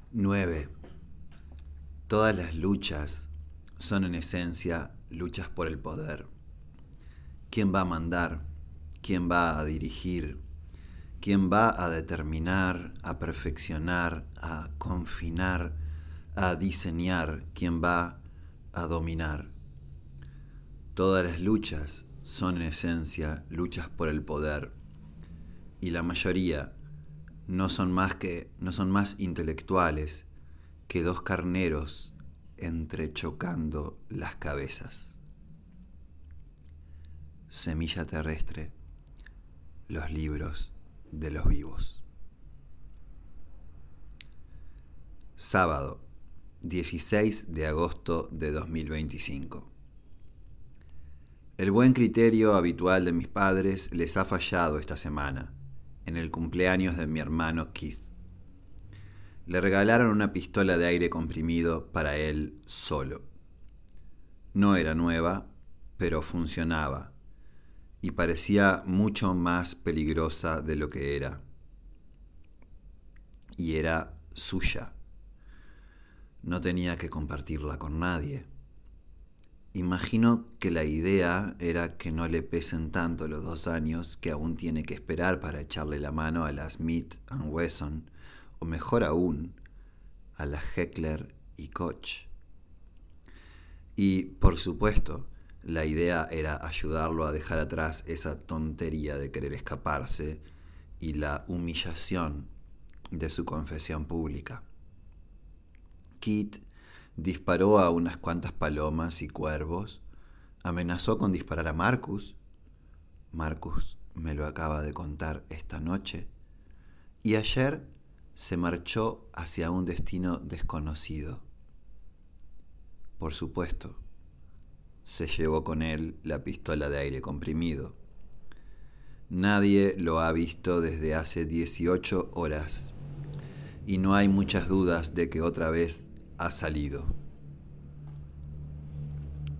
9. Todas las luchas son en esencia luchas por el poder. ¿Quién va a mandar? ¿Quién va a dirigir? ¿Quién va a determinar, a perfeccionar, a confinar, a diseñar? ¿Quién va a dominar? Todas las luchas son en esencia luchas por el poder. Y la mayoría no son más intelectuales que dos carneros entrechocando las cabezas. Semilla terrestre, los libros de los vivos. Sábado, 16 de agosto de 2025. El buen criterio habitual de mis padres les ha fallado esta semana, en el cumpleaños de mi hermano Keith. Le regalaron una pistola de aire comprimido para él solo. No era nueva, pero funcionaba, y parecía mucho más peligrosa de lo que era. Y era suya. No tenía que compartirla con nadie. Imagino que la idea era que no le pesen tanto los 2 años que aún tiene que esperar para echarle la mano a la Smith & Wesson, o mejor aún, a la Heckler y Koch. Y, por supuesto, la idea era ayudarlo a dejar atrás esa tontería de querer escaparse y la humillación de su confesión pública. Keith disparó a unas cuantas palomas y cuervos, amenazó con disparar a Marcus me lo acaba de contar esta noche, y ayer se marchó hacia un destino desconocido. Por supuesto, se llevó con él la pistola de aire comprimido. Nadie lo ha visto desde hace 18 horas, y no hay muchas dudas de que otra vez ha salido.